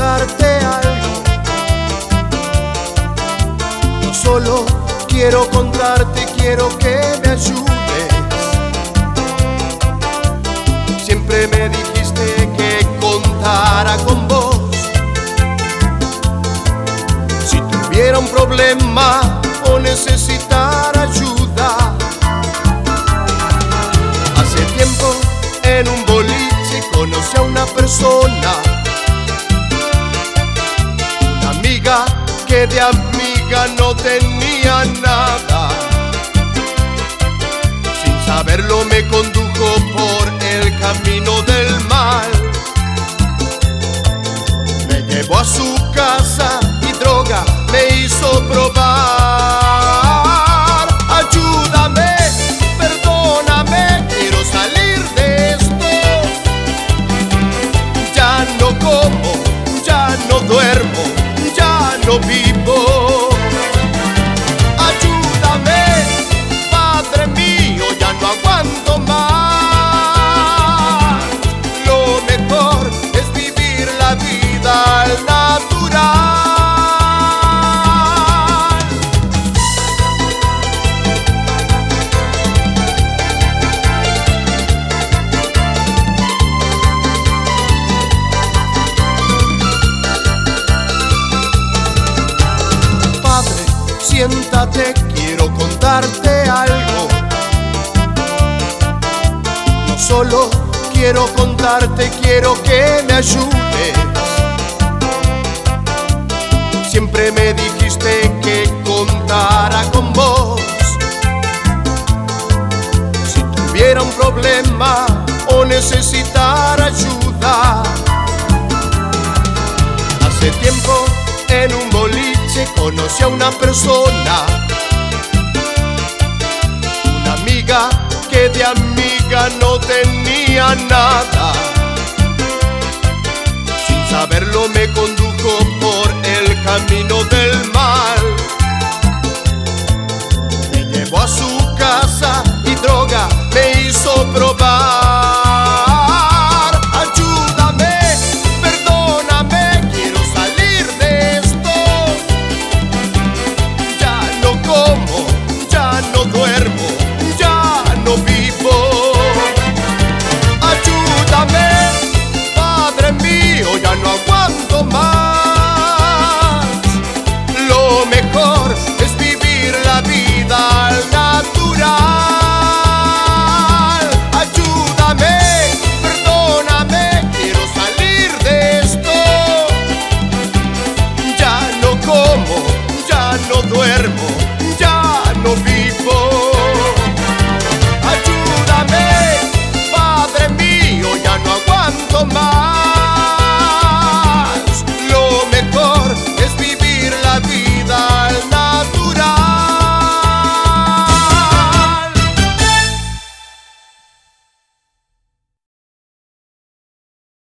contarte algo. No solo quiero contarte, quiero que me ayudes. Siempre me dijiste que contara con vos. Si tuviera un problema o necesitar ayuda. Hace tiempo en un boliche conocí a una persona, una amiga que de amiga no tenía nada. Sin saberlo me condujo por el camino del mal. Me llevó a su casa y droga me hizo probar. Ayúdame, perdóname, quiero salir de esto. Ya no como, ya no duermo, ya no vivo. Ayúdame, Padre mío, ya no aguanto más. Lo mejor es vivir la vida al natural. Padre, siéntate, quiero contarte algo. No solo quiero contarte, quiero que me ayudes. Siempre me dijiste que contara con vos. Si tuviera un problema o necesitar ayuda. Hace tiempo en un boliche conocí a una persona, una amiga que de amiga no tenía nada. Sin saberlo me condujo por el camino del mal. Me llevó a su casa y droga me hizo probar.